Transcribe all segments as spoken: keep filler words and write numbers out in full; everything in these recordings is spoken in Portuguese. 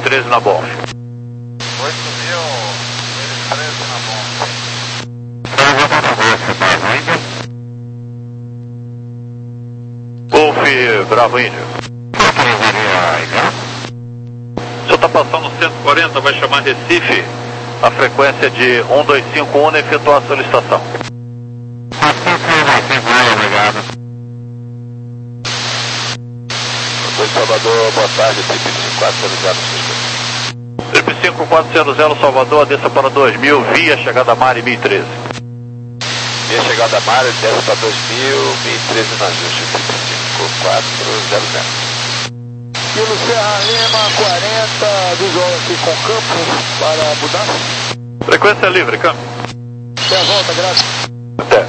treze na bomba. oito mil e treze na bomba. Golf Bravo Índio. O senhor está passando cento e quarenta, vai chamar Recife. A frequência de um dois cinco um e efetuar a solicitação. Obrigado. Oi, Salvador, boa tarde, Trip cinco quatro zero zero. Trip cinco quatro zero zero Salvador, desça para dois mil, via chegada a Mari mil e treze. Via chegada a Mari, desce para dois mil, mil e treze na ajuste, Trip cinco quatro zero zero. Kilo Serra Lima quarenta, visual aqui com campo para mudar. Frequência livre, câmbio. Até a volta, graças. Até.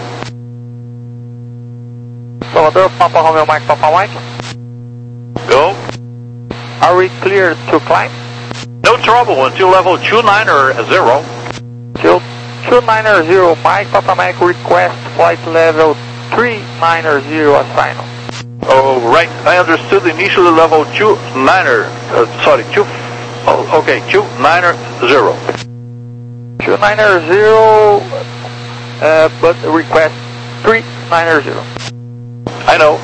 Salvador, Papa Romeo Mike, Papa Mike. Go. Are we clear to climb? No trouble until level two nine zero. Till two nine zero, Mike, Papa Mike, request flight level three nine zero assign. Oh, right. I understood initially level two niner. Uh, sorry, two. Oh, okay, two niner zero. two nine zero, uh, but request three nine zero. I know.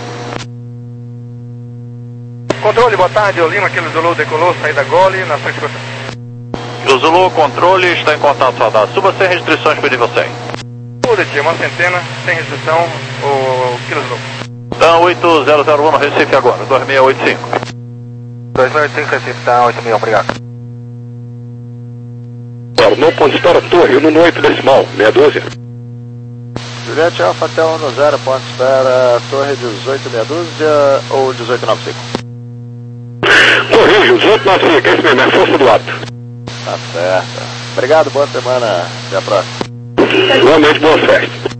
Controle, boa tarde, o Lima, aquele Zulu decolou, saída Gole, na sua escuta. O Zulu controle está em contato, saudade. Suba sem restrições para nível cem. Bullet, uma centena, sem restrição, o Kilo Zulu. Então, oito zero zero um no Recife agora, dois seis oito cinco. dois seis oito cinco, Recife, tá, oito mil, obrigado. No ponto espera, torre, um no oito decimal, meia dúzia. Juliette Alfa até um no zero, ponto espera, torre dezoito meia dúzia ou dezoito nove cinco? Corrijo, dezoito nove cinco, esse mesmo, é força do ato. Tá certo. Obrigado, boa semana, até a próxima. Igualmente, boa festa.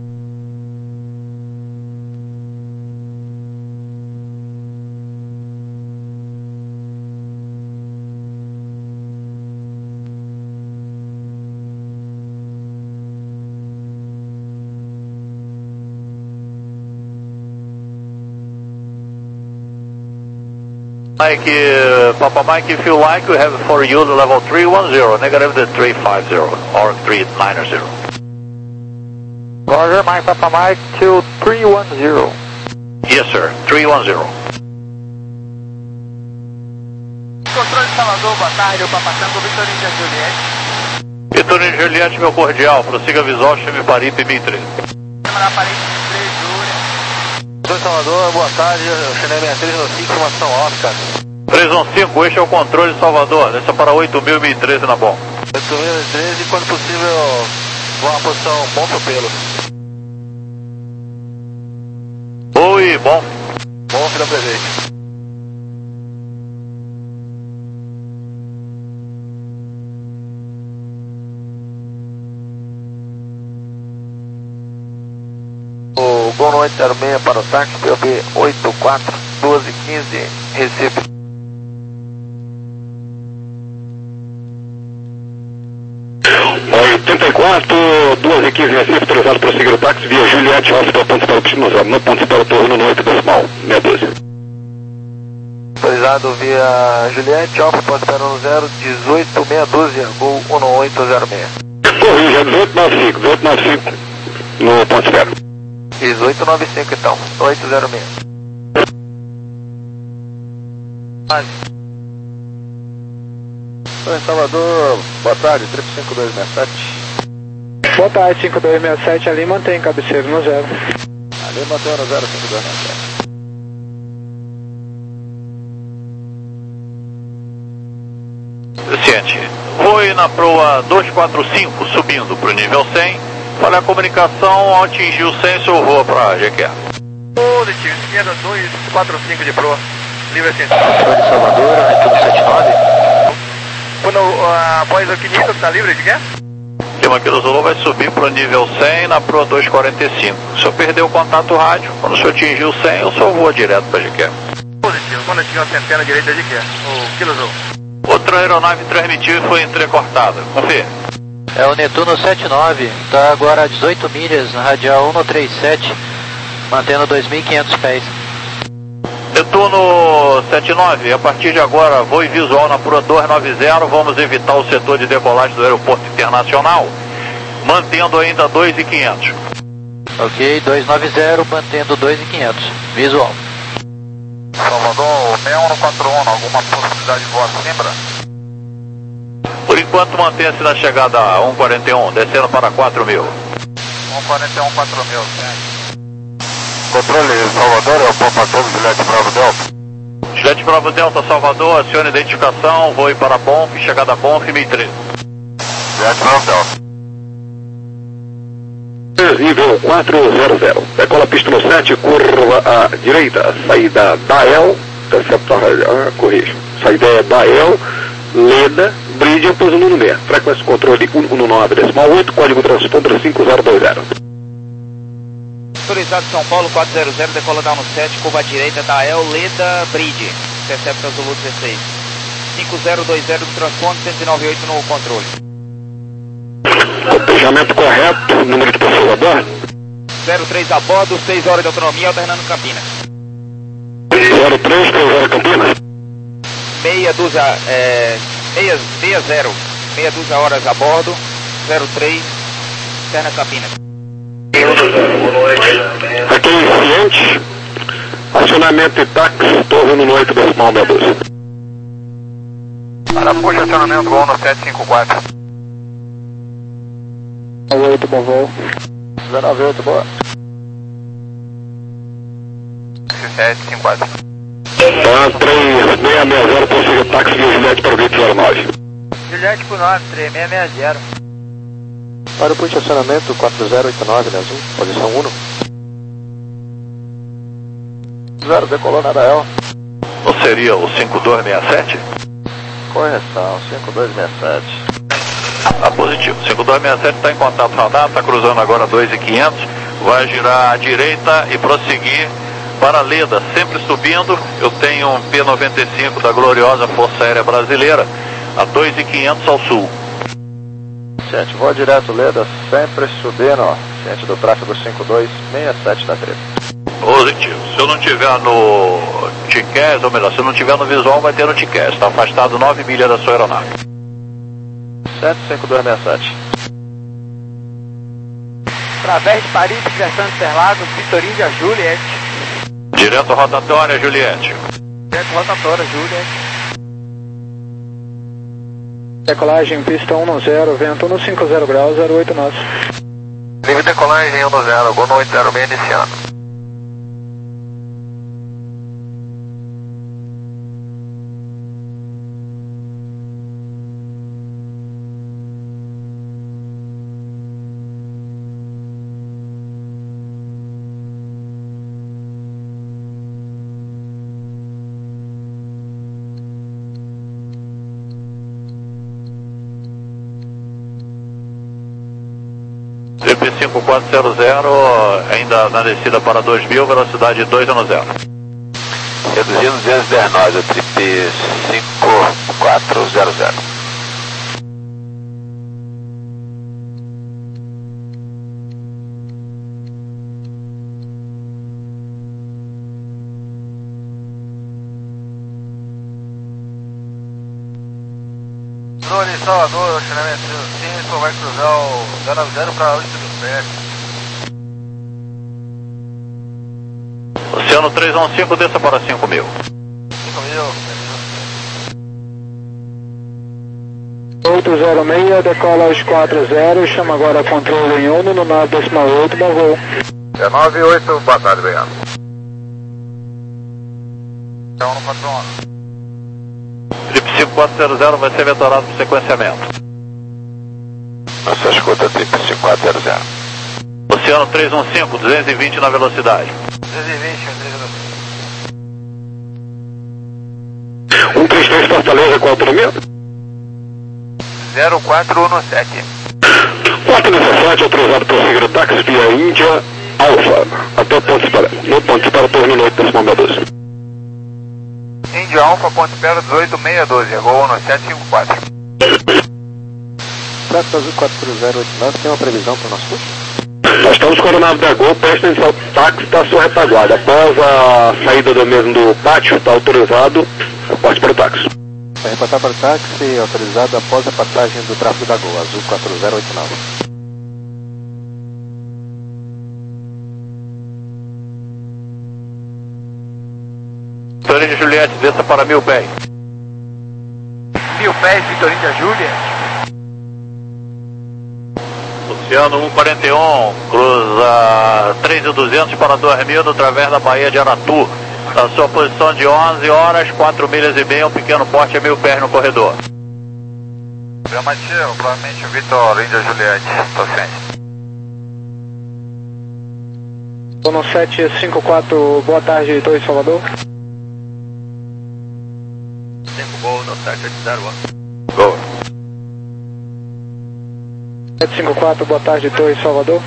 Mike, uh, Papa Mike, if you like, we have for you the level three one zero, negative the three five zero or three nine zero. Roger, Mike, Papa Mike, till three one zero. Yes, sir, three one zero. Controle de Salvador, boa tarde, o Papa Tango, Vitorino de Juliette. Vitorino Juliette, meu cordial, prossiga visual, chame Paripe mil e treze. Câmara aparente três, Júlia. Oi, Salvador, boa tarde, Chanel sessenta e três no cinco, informação Oscar. três um cinco, este é o controle de Salvador, desça para oito mil mil e treze na bomba. oito mil e treze e quando possível, vou uma posição bom pro pelo. Oi, bom. Bom, filho presente. O Gol no oito zero seis para o táxi, P O B oito quatro um dois um cinco, Recife. oitenta e quatro, duas e quinze, Recife, autorizado para seguir o táxi via Juliette Hospital, ponto espera destino zero, no ponto espera torre no oito decimal, meia dúzia. Autorizado via Juliette, Alfa, ponto espera no zero, dezoito meia dúzia, Gol um oito zero seis. Corrija, dezoito nove cinco, dezoito nove cinco no ponto espera. dezoito nove cinco então, oito zero seis. Oi, Salvador, boa tarde, Trip cinco dois seis sete. Boa tarde, cinco dois seis sete, ali mantém cabeceiro no zero. Ali mantém no zero, cinco dois seis sete. Ciente, foi na proa dois quatro cinco, subindo para o nível cem. Falha a comunicação, ao atingir o cem, seu voa para a G Q. Bullet, esquerda dois quatro cinco de proa, livre ascensão. Oi, de Salvador, Arquivo sete nove. Quando, uh, após o quinhentos, está livre de quê? Lima Kilo Zulu vai subir para o nível cem na proa dois quarenta e cinco. O senhor perdeu o contato rádio, quando o senhor atingir o cem, o senhor voa direto para a G Q. Positivo, quando tinha uma centena direita de quê? O Kilo Zulu. Outra aeronave transmitiu e foi entrecortada. Confira. É o Netuno sete nove, está agora a dezoito milhas, na radial um trinta e sete, mantendo dois mil e quinhentos pés. Netuno sete nove, a partir de agora, voo e visual na Pro dois nove zero, vamos evitar o setor de decolagem do aeroporto internacional, mantendo ainda dois mil e quinhentos. Ok, dois nove zero, mantendo dois mil e quinhentos, visual. Salvador, seis um quatro um, alguma possibilidade de voo acima? Por enquanto, mantenha-se na chegada a um quarenta e um, descendo para quatro mil. um quarenta e um, quatro mil, certo. Controle Salvador, é o Papatou, Juliette Bravo Delta. Juliette Bravo Delta, Salvador, acione identificação, voe para Bonf, chegada a Bonf, mil e treze. Juliette Bravo Delta. Nível quatro zero zero. Decola pista no sete, curva à direita. Saída Dael, interceptor, ah, corrijo. Saída é Dael, Leda, Bridge, pouso no meio. Frequência controle um um nove decimal oito, código transponder cinco zero dois zero. Autorizado São Paulo quatro zero zero, decola down no sete, curva à direita, Dael, Leda, Bridge. Interceptor Zulu dezesseis. cinco zero dois zero do transponder, cento e noventa e oito no controle. Cotejamento correto, número de pessoas a bordo? zero três a bordo, seis horas de autonomia, alternando Campinas. zero três, três horas Campinas? Meia dúzia, é, meia, meia zero, meia dúzia horas a bordo, zero três, externa Campinas. Aqui em Ciente, acionamento e táxi, torre no oito decimal meia dúzia. Para puxa, acionamento, voo no sete cinco quatro. oito, bom voo. zero nove oito, boa. sete cinco quatro. Tá, três seis seis zero, prossiga táxi via Juliette para o gate zero nove. Juliette por nove, três seis seis zero. Para o ponto acionamento quatro zero oito nove, né, azul, posição um. Zero, decolou na Dael. Ou seria o cinco dois seis sete? Correção, cinco dois seis sete. Ah, positivo. cinco dois seis sete está em contato radar, está cruzando agora dois mil e quinhentos, vai girar à direita e prosseguir para Leda, sempre subindo. Eu tenho um P noventa e cinco da gloriosa Força Aérea Brasileira a dois mil e quinhentos ao sul. Gente, vou direto Leda, sempre subindo, ó, ciente do tráfego cinco dois seis sete da treta. Positivo. Se eu não tiver no T C A S, ou melhor, se eu não tiver no visual, vai ter no T C A S. Está afastado nove milhas da sua aeronave. sete cinco dois seis sete. Através de Paris, direção Interlagos, Vitoríndia, Juliette. Direto rotatória, Juliette. Direto rotatória, Juliette. Decolagem, pista um zero, vento no cinco zero graus, zero oito nove. Livre decolagem um zero, gol no oito zero seis iniciando. Trip cinco quatro zero zero, ainda na descida para dois mil, velocidade dois no zero. Reduzindo duzentos e dez nós, o trip cinco quatro zero zero. Drone Salvador, acionamento cinco, vai cruzar o zero nove zero para oito do sete. Oceano três um cinco, desça para cinco mil. cinco mil. oito zero seis, decola aos quatro zero, chama agora controle em Uno no nove decimal oito, bom voo. É nove oito, boa tarde, obrigado. É um quatro um. Trip cinco quatro zero zero vai ser vetorado para sequenciamento. Nossa escuta, trip cinco quatro zero zero. Oceano três um cinco, duzentos e vinte na velocidade. duzentos e vinte, um três três Fortaleza, qual autonomia? zero quatro um sete. quatro dezessete, autorizado por seguir o táxi via Índia Alfa, até o ponto para, no ponto para torno no oito decimal meia dúzia. Índia Alfa, ponto espera dezoito seis doze, gol no sete cinco quatro. Trato Azul quatro zero oito nove, tem uma previsão para o nosso curso? Nós estamos com a aeronave da Gol, presta atenção, táxi está à sua retaguarda. Após a saída do mesmo do pátio, está autorizado, reporte para o táxi. Vai reportar para o táxi, autorizado após a passagem do tráfego da Gol, azul quatro zero oito nove. Vitorina Juliette, desça para mil pés. Mil pés, Vitorina Juliette. Luciano um quarenta e um, cruza três mil e duzentos para dois mil através da Baía de Aratu. Na sua posição de onze horas, quatro milhas e meia, um pequeno porte a mil pés no corredor. Gramativo, provavelmente o Vitor Índia Juliette, estou ciente. Estou no sete cinco quatro, boa tarde, dois Salvador. cinco Gol no sete oito zero um. Gol. sete cinco quatro, boa tarde, dois Salvador.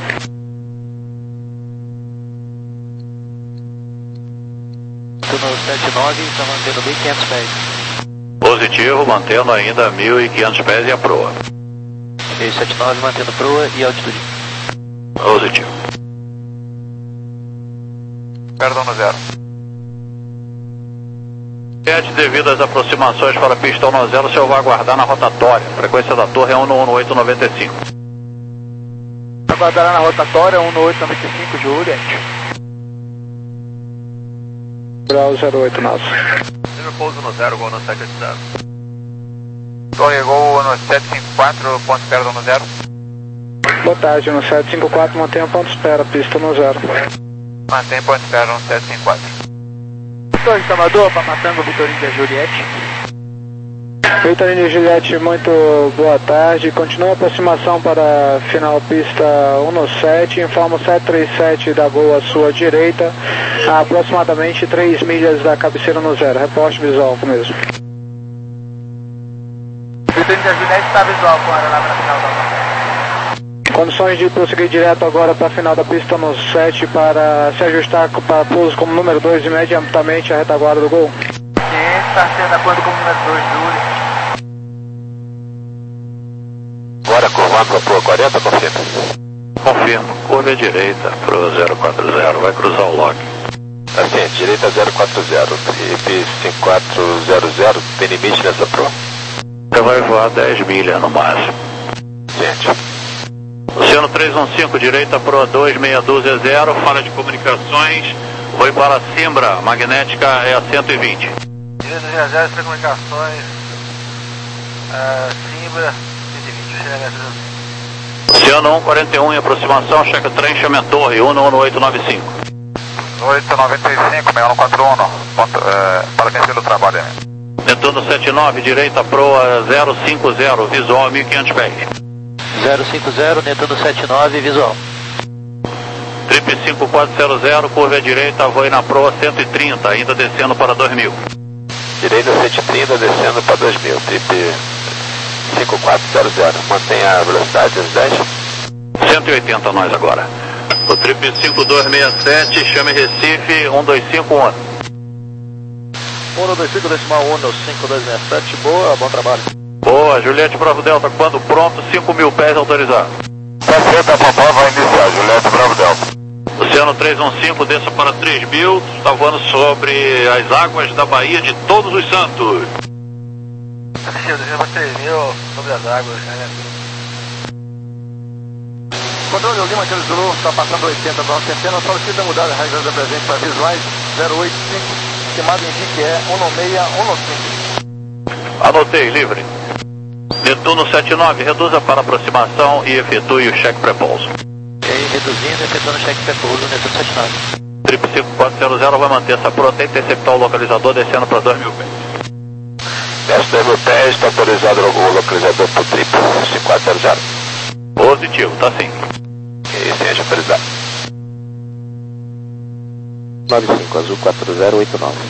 Estou no sete nove, está mantendo mil e quinhentos pés. Positivo, mantendo ainda mil e quinhentos pés e a proa. E sete nove mantendo proa e altitude. Positivo. Perdão no zero. Devido às aproximações para a pista um no zero, o senhor vai aguardar na rotatória. A frequência da torre é um no oito noventa e cinco. Aguardará na rotatória um no oito noventa e cinco, Juliette. Grau zero oito nove. Teve pouso no zero, Gol no sete oito zero. Torre Gol no sete cinco quatro, ponto perdão no zero. Boa tarde, no sete cinco quatro, mantenha ponto espera, pista no zero. Mantém ponto espera no sete cinco quatro. Torre Salvador, Papatango, Vitorina Juliette. Vitorina Juliette, muito boa tarde. Continua a aproximação para final pista um no sete. Informa sete três sete da Gol à sua direita, a aproximadamente três milhas da cabeceira no zero. Reporte visual mesmo. Vitorina Juliette está visual com a aeronave na final da rota. Condições de prosseguir direto agora para a final da pista no sete para se ajustar para pouso como número dois imediatamente a retaguarda do Gol. Ciente, está sendo de acordo com o número dois, Juliette. Agora curvando para a proa quarenta, confirma. Confirmo. Curva à direita, proa zero quatro zero, vai cruzar o log. Assim, direita zero quatro zero, trip cinco quatro zero zero, tem limite nessa proa? Você vai voar dez milhas no máximo. Ciente. Oceano três um cinco, direita proa dois seis um zero, fala de comunicações, foi para Simbra, magnética é a cento e vinte. Direita zero zero, comunicações, uh, Simbra, cento e vinte. Oceano um quarenta e um em aproximação, checa trem, chama torre, um no oito nove cinco. oito noventa e cinco, seis um quatro um, ponto, uh, parabéns pelo trabalho. Netuno sete nove, direita proa zero cinco zero, visual mil e quinhentos pés. zero cinco zero, Netuno sete nove, visual. Trip cinco quatro zero zero, curva à direita, voe na proa cento e trinta, ainda descendo para dois mil. Direita cento e trinta, descendo para dois mil, trip cinco quatro zero zero, mantenha a velocidade dos dez. cento e oitenta nós agora. O trip cinco dois seis sete, chame Recife, um dois cinco um. um dois cinco decimal um, cinco dois seis sete, boa, bom trabalho. Boa, Juliette Bravo Delta, quando pronto, cinco mil pés autorizado. sessenta, a papai vai iniciar, Juliette Bravo Delta. Oceano três um cinco, desça para três mil, está voando sobre as águas da Baía de Todos os Santos. Descendo para três mil, sobre as águas, né? Controle Lima, aquele Zulu, está passando oitenta, para centena, solicita mudar a regra da presente para visuais zero oito cinco, estimado indique é um no seis, um no cinco. Anotei, livre. Netuno sete nove, reduza para aproximação e efetue o cheque pré-pouso. E aí, reduzindo, efetuando o cheque pré-pouso, Netuno sete nove. Trip cinco quatro zero zero vai manter essa proa até interceptar o localizador descendo para dois mil pés. Desce dois mil pés, está autorizado o localizador para o trip cinco quatro zero zero. Positivo, tá sim. E seja autorizado. nove cinco, azul quatro zero oito nove.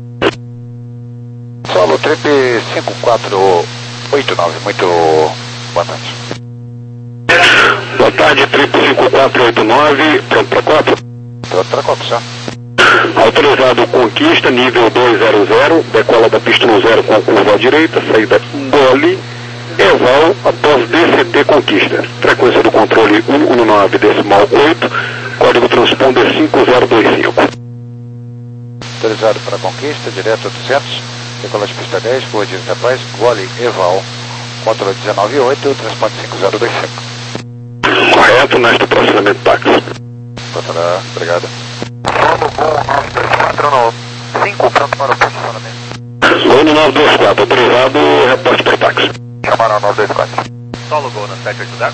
Solo trip cinco quatro oito nove, muito boa tarde. Boa tarde, trip cinco quatro oito nove, pronto para quatro. Pronto para quatro, senhor. Autorizado Conquista, nível dois zero zero, decola da pista no zero com curva à direita, saída Gole, Eval após D C T Conquista. Frequência do controle um um nove decimal oito, código transponder cinco zero dois cinco. Autorizado para Conquista, direto oitocentos, decola de pista dez, Boa Direita Paz, Gole Eval, controle dezenove oito, transporte cinco zero dois cinco. Correto, neste processamento táxi. Controlar, obrigado. Nono Gol nove dois quatro no cinco, pronto para o posicionamento. Nono nove dois quatro, autorizado, reporte para táxi. Chamaram nove dois quatro. Solo Gol na sete oito zero.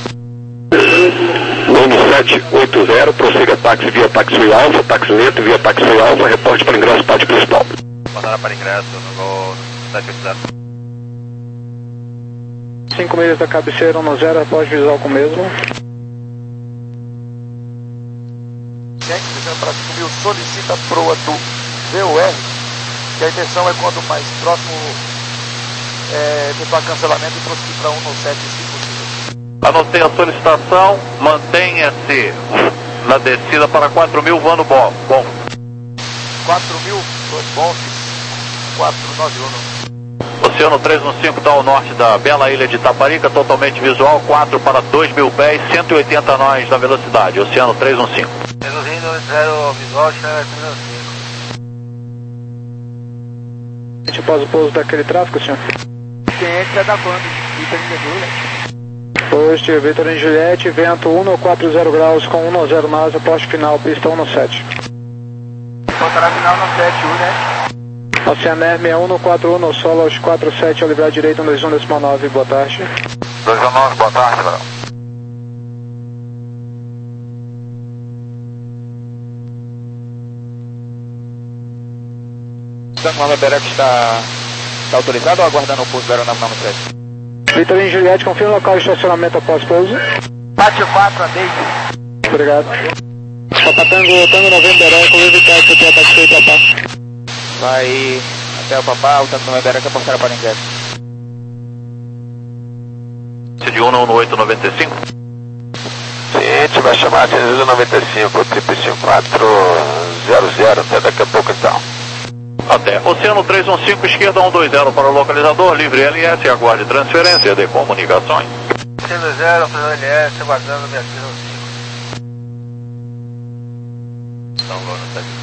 Nono sete oito zero, prossiga táxi via taxiway alfa, táxi lento via taxiway alfa, reporte para ingresso pátio principal. Mandaram para ingresso no Gol sete oito zero. cinco milhas da cabeceira um zero, reporte visual com o mesmo. Gente, para cinco mil, solicita a proa do V O R, que a intenção é quando mais próximo é, efetuar cancelamento e prosseguir para um sete, se possível. Anotei a solicitação, mantenha-se na descida para quatro mil, voando bom. Bom. quatro mil, bom, quatro nove um. Oceano trezentos e quinze está ao norte da bela ilha de Itaparica, totalmente visual, quatro para dois mil pés, cento e oitenta nós da velocidade. Oceano trezentos e quinze. Reduzindo zero visual, chama trezentos e cinco. A gente após o pouso daquele tráfego, senhor? Cliente é da banda, Vitor Juliette. Posto Vitor em Juliette, vento um quatro zero graus com um zero nove, poste final, pista um sete. Pontará final no sete, né? Oceaner seis um quatro um, solo aos quatro sete, ao livrar direito um dois um decimal nove, boa tarde. dois um nove, boa tarde, Léo. Tango Albereco está, está autorizado ou aguardando o pouso da aeronave nove sete? Vitor em Juliette, confirma o local de estacionamento após pouso. Pátio quatro, andei. Obrigado. Papa Tango, Tango November Eco, Livre Taxi, até a taxi Papá. Vai até o Papá, o Tango November Eco é portaria para ingresso. De um no oito noventa e cinco. Gente, vai chamar seiscentos e noventa e cinco, trinta e cinco quatro zero zero, até daqui a pouco então. Até. Oceano trezentos e quinze, esquerda um dois zero para o localizador, livre L S, aguarde transferência de comunicações. trezentos e zero, L S, aguardando minha trezentos e cinco. Então, agora no sete.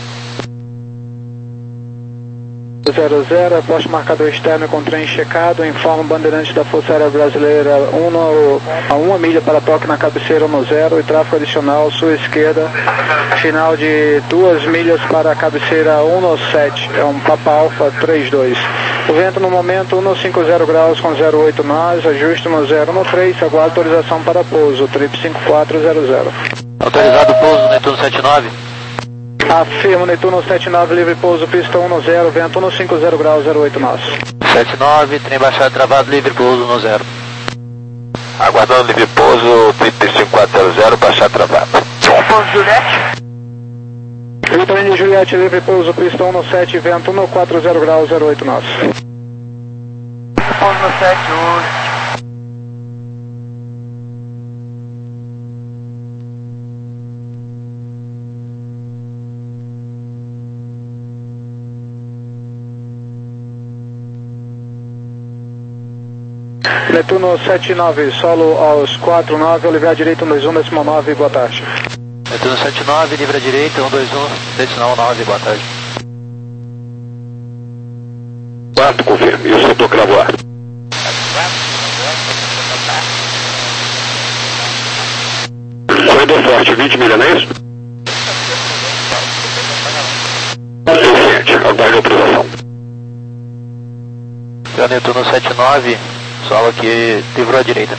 zero zero, poste marcador externo com trem checado, informa o bandeirante da Força Aérea Brasileira um no, a uma milha para toque na cabeceira um zero e tráfego adicional sua esquerda, final de duas milhas para a cabeceira um sete, é um Papa Alfa trinta e dois. O vento no momento um cinquenta graus com zero oito nós, ajuste no zero no três, aguarda autorização para pouso, trip cinco quatro zero zero. Autorizado pouso, Netuno setenta e nove. Afirmo, Netuno setenta e nove, livre pouso, pista um zero, vento um cinquenta graus, zero oito nós. setenta e nove, trem baixado travado, livre pouso no zero. Aguardando livre pouso, trinta e cinco quatro zero zero, baixar travado. Pouso Juliette. Vitor de Juliette, livre pouso, pista um sete, vento um quatro zero graus, zero oito nós. Pouso no sete, hoje. Netuno setenta e nove, solo aos quatro nove, ao livrar direito um dois um decimal nove, boa tarde. Netuno setenta e nove, livre à direita, um dois um, decimal nove, boa tarde. Quarto, confirme. E o setor cravo ar. Corredor forte, vinte milhas, não é isso? Suficiente. Aguarde a autorização. Seu Netuno setenta e nove, solo aqui, livrou à direita.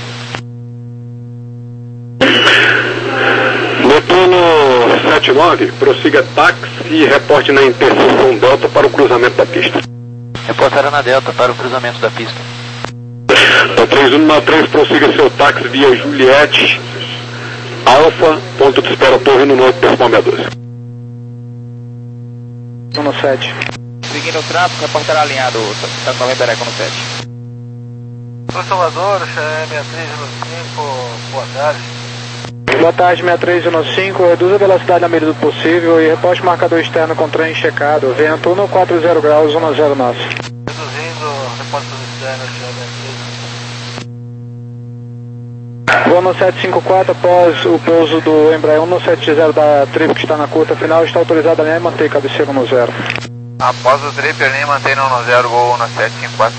Netuno setenta e nove, prossiga táxi e reporte na interseção Delta para o cruzamento da pista. Reportará na Delta para o cruzamento da pista. Da três um nove três, prossiga seu táxi via Juliette, Alfa, ponto de espera Torre no oito decimal sessenta e dois. um sete. Seguindo o tráfego, reportará alinhado, Tango November Eco no sete. Sou Salvador, é seis três um cinco, boa tarde. Boa tarde, seis três um cinco, reduz a velocidade na medida do possível e reposte marcador externo com trem checado, vento um quatro zero graus, um zero nove. Reduzindo, repórter externo, seis três um cinco. Gol no sete cinco quatro, após o pouso do Embraer um sete zero da trip que está na curta final, está autorizada a linha e manter cabeceira no zero. Após o trip, a linha mantém no zero, Gol no sete cinco quatro.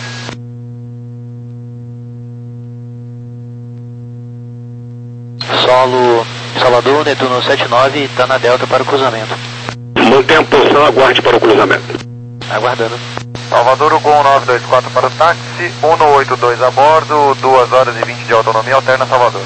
Solo Salvador, Netuno sete nove, está na delta para o cruzamento. Mantenha a posição, aguarde para o cruzamento. Aguardando. Salvador, Gol nove dois quatro para o táxi, um oito dois a bordo, duas horas e vinte de autonomia, alterna Salvador.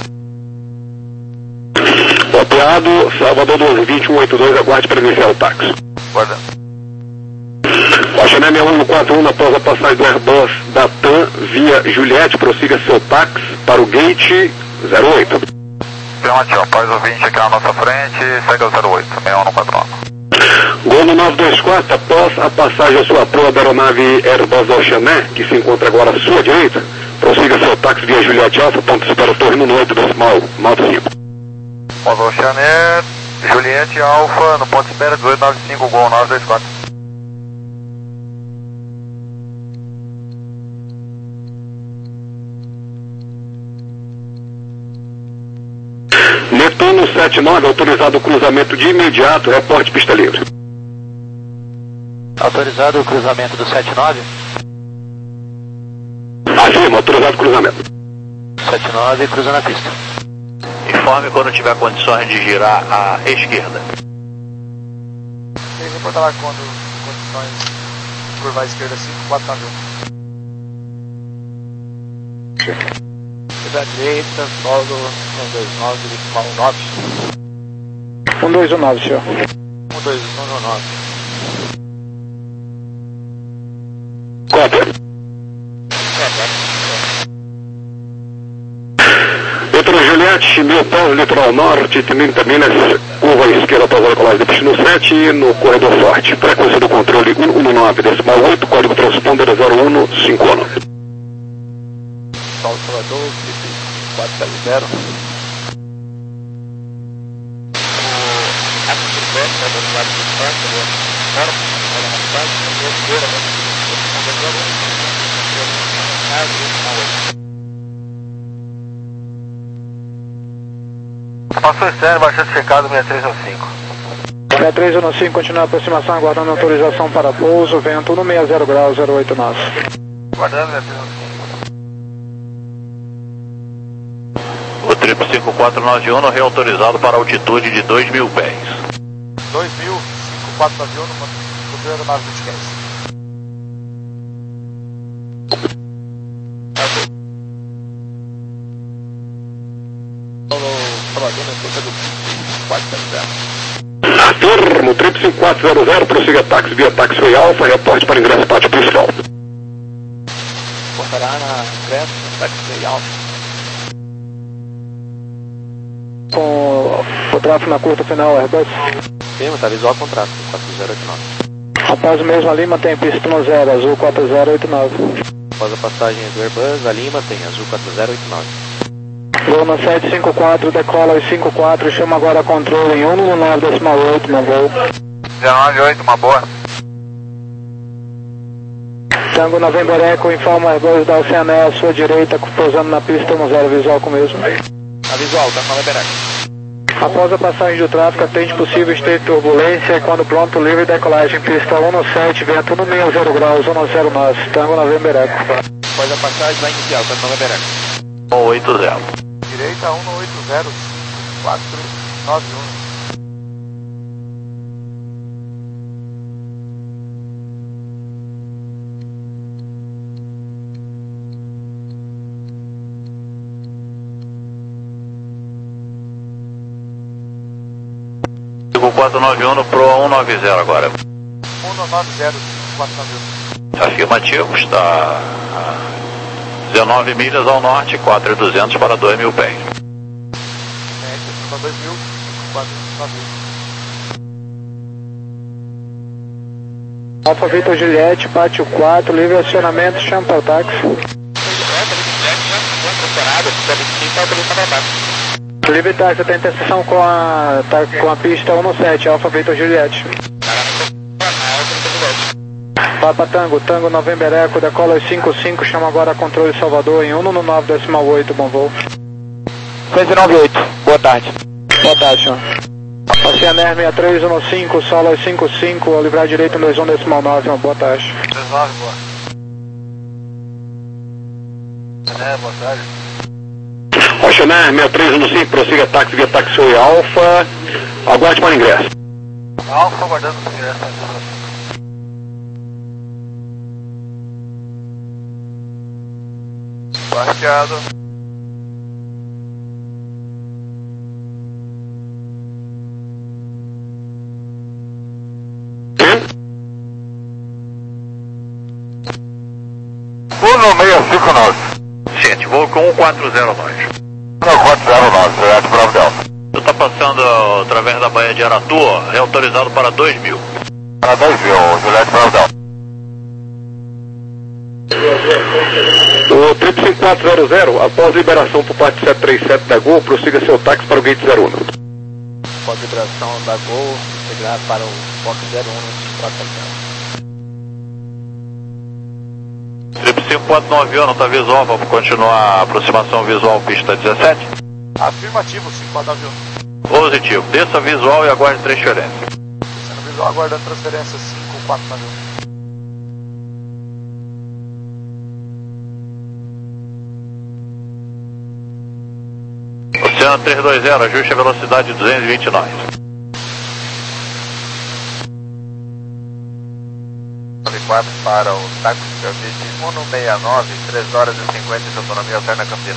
Copiado, Salvador doze vinte, um oito dois, aguarde para iniciar o táxi. Guardando. Baixa M um quatro um, após a passagem do Airbus da TAM via Juliette, prossiga seu táxi para o gate zero oito. Afirmativo, após o vinte aqui na nossa frente, segue o zero oito, seis um quatro nove. Gol no nove dois quatro, após a passagem à sua proa da aeronave Airbus da Oceanet, que se encontra agora à sua direita, prossiga seu táxi via Juliette Alfa, ponto de espera Torre no oito decimal, Malta cinco. Após o Oceanet, Juliette Alfa, no ponto de espera dezoito noventa e cinco, Gol nove dois quatro. Netuno sete nove, autorizado o cruzamento de imediato, reporte pista livre. Autorizado o cruzamento do sete nove? Afirma, autorizado o cruzamento. sete nove, cruzando a pista. Informe quando tiver condições de girar à esquerda. Ele reporta lá quando condições de curvar à esquerda cinco quatro nove um. Da direita, solo um dois nove, decimal nove. um dois um nove, senhor. um dois um nove. Cópia. Netuno Juliette, mil pós, litoral norte, trinta milhas, curva esquerda após a decolagem do destino sete, no corredor forte. Frequência do controle um um nove, decimal oito, código transponder zero um cinco um. Sol Salvador, quatro zero zero. Essa frequência do lado do parque, do fora, ela não faz, não deu né? Passou externo, baixando checado seis três um cinco. seis três um cinco, continua a aproximação, aguardando autorização para pouso, vento um seis zero graus, zero oito nove. Guardando seis três um cinco. O trip cinco quatro nove um reautorizado para altitude de dois mil pés. dois mil, cinco quatro nove um, no primeiro nave do Tiquense. Afirmo, trip cinco quatro zero zero, prossiga táxi via Taxiway Alpha, reporte para ingresso pátio principal. Portará na ingresso, Taxiway Alpha. Com o tráfego na curta final, Airbus. Sim, está visual com tráfego, quatro zero oito nove. Após o mesmo, a Lima tem pista no zero, azul quatro zero oito nove. Após a passagem do Airbus, a Lima tem azul quatro zero oito nove. Voo no sete cinco quatro, decola os cinco quatro, chama agora controle em um nove decimal oito, no voo. dezenove oito, uma boa. Tango November Echo, informa Airbus da Oceané à sua direita, pousando na pista no zero, visual com o mesmo. A visual, Tango November Echo. Após a passagem do tráfego, atende possível state de turbulência e quando pronto, livre decolagem, pista um sete, vento um seis zero graus, um zero nove, Tango November Echo. Após a passagem, vai iniciar o Tango November Echo. um oito zero. Direita um oito zero quatro nove um. cinco quatro nove um no Pro um nove zero agora. um nove zero quatro nove um. Afirmativo, está a dezenove milhas ao norte, quatro mil e duzentos para dois mil pés. Média, dois mil, quatro nove um. Alfa Vitor Juliette, pátio quatro, livre acionamento, chama para o táxi. Livre táxi, tem interseção com a, tá, com a pista um sete, Alfa Vitor Juliette. Papa Tango, Tango November Echo, decola os cinco cinco, chama agora controle Salvador em um nove decimal oito, bom voo. cento e noventa e oito, boa tarde. Boa tarde, senhor. Oceaner seis três um cinco, Solar cinco cinco, ao livrar direito dois um decimal nove, uma boa tarde. dois nove, boa. É, boa tarde. Oceaner seis três um cinco, prossiga táxi via taxiway Alfa, aguarde para o ingresso. Alfa, aguardando o ingresso. Parqueado. um seis cinco nove. Gente, vou com um quatro zero nove. um quatro zero nove, Juliette Bravo Delta. Tu tá passando através da Baía de Aratu, é autorizado para dois mil. Para dois mil, Juliette Bravo Delta. O triplo cinco quatro zero zero, após liberação por parte sete três sete da Gol, prossiga seu táxi para o gate zero um. Após liberação da Gol, segurar para o box zero um, quatro zero. Triplo cinco quatro nove um, não tá visual, vamos continuar a aproximação visual pista dezessete? Afirmativo, cinco quatro nove um. Positivo, desça visual e aguarde transferência. Descendo visual, aguardando transferência cinco quatro nove um. Oceano três dois zero, ajuste a velocidade de duzentos e vinte e nove. quatro para o táxi Service um um seis nove, três horas e cinquenta de autonomia alterna Campinas.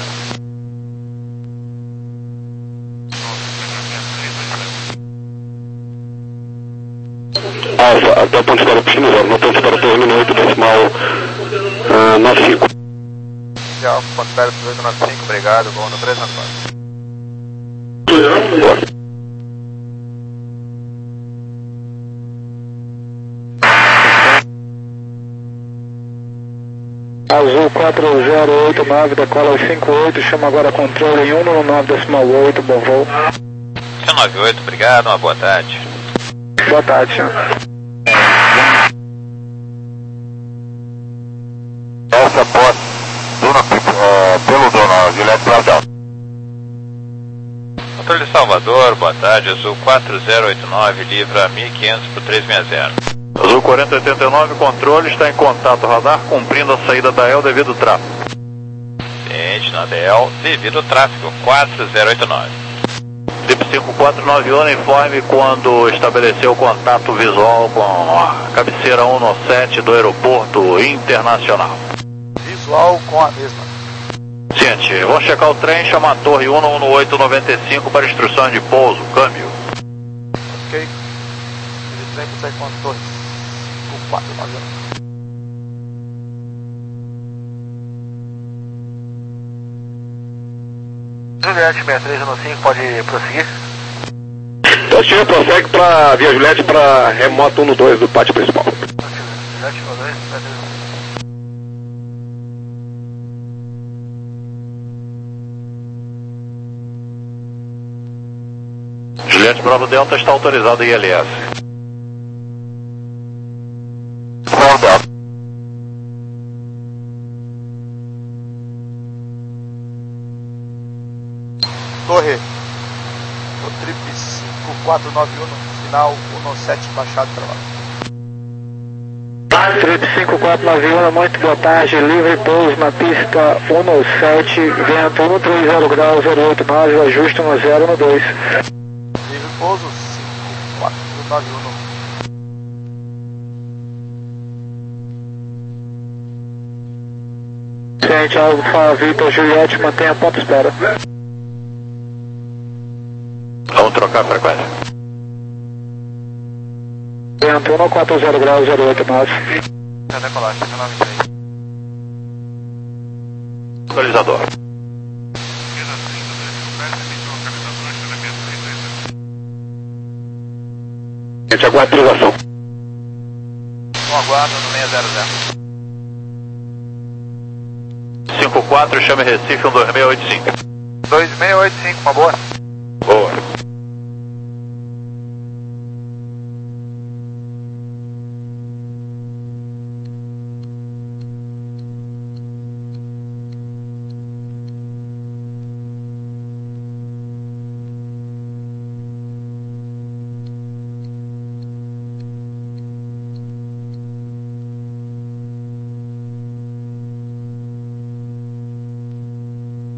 Alfa, até o ponto para o pistão zero, no ponto para o terreno oito decimal nove cinco. Alfa, ponto para o oito nove cinco, obrigado, vou no três nove quatro. Boa. Azul quatro zero oito nove, decola cinco oito, chama agora controle em um nove decimal oito, bom voo. cento e noventa e oito, obrigado, uma boa tarde. Boa tarde, senhor. Essa posse, dona, uh, pelo dono, Juliette Bravo Delta. Controle de Salvador, boa tarde, Azul quatro zero oito nove, livra mil e quinhentos por trezentos e sessenta. Azul quarenta oitenta e nove, controle, está em contato radar, cumprindo a saída da E L devido ao tráfego. Ciente, na D L, devido ao tráfego, quatro zero oito nove. Trip cinco quatro nove um, informe quando estabeleceu contato visual com a cabeceira um no sete do aeroporto internacional. Visual com a mesma. Ciente, vamos checar o trem, chama a torre um um oito nove cinco para instrução de pouso, câmbio. Ok. Ele trem sai com a torre cinco quatro nove um. Juliette seis três um cinco, pode prosseguir? Postinho, prossegue para via Juliette para remoto um dois do pátio principal. Juliette um dois, Juliette Bravo Delta está autorizado em I L S. Bravo Delta. Torre. O trip cinco quatro nove um, final um sete, baixado para lá. Trip cinco quatro nove um, muito boa tarde, livre pouso na pista um sete, vento um três zero graus, zero oito nove, ajuste um zero no dois. Livre pouso cinco quatro nove um. Ciente, Alfa Vitor Juliette, mantenha a ponta espera. Vamos trocar a frequência. Vento um quatro zero graus, zero oito nove. Já decolagem, cinco nove três. Localizador. Gente, aguarda a atualização. Um aguardo no seis zero zero. cinco quatro, chame Recife um dois seis oito cinco. dois seis oito cinco, uma boa.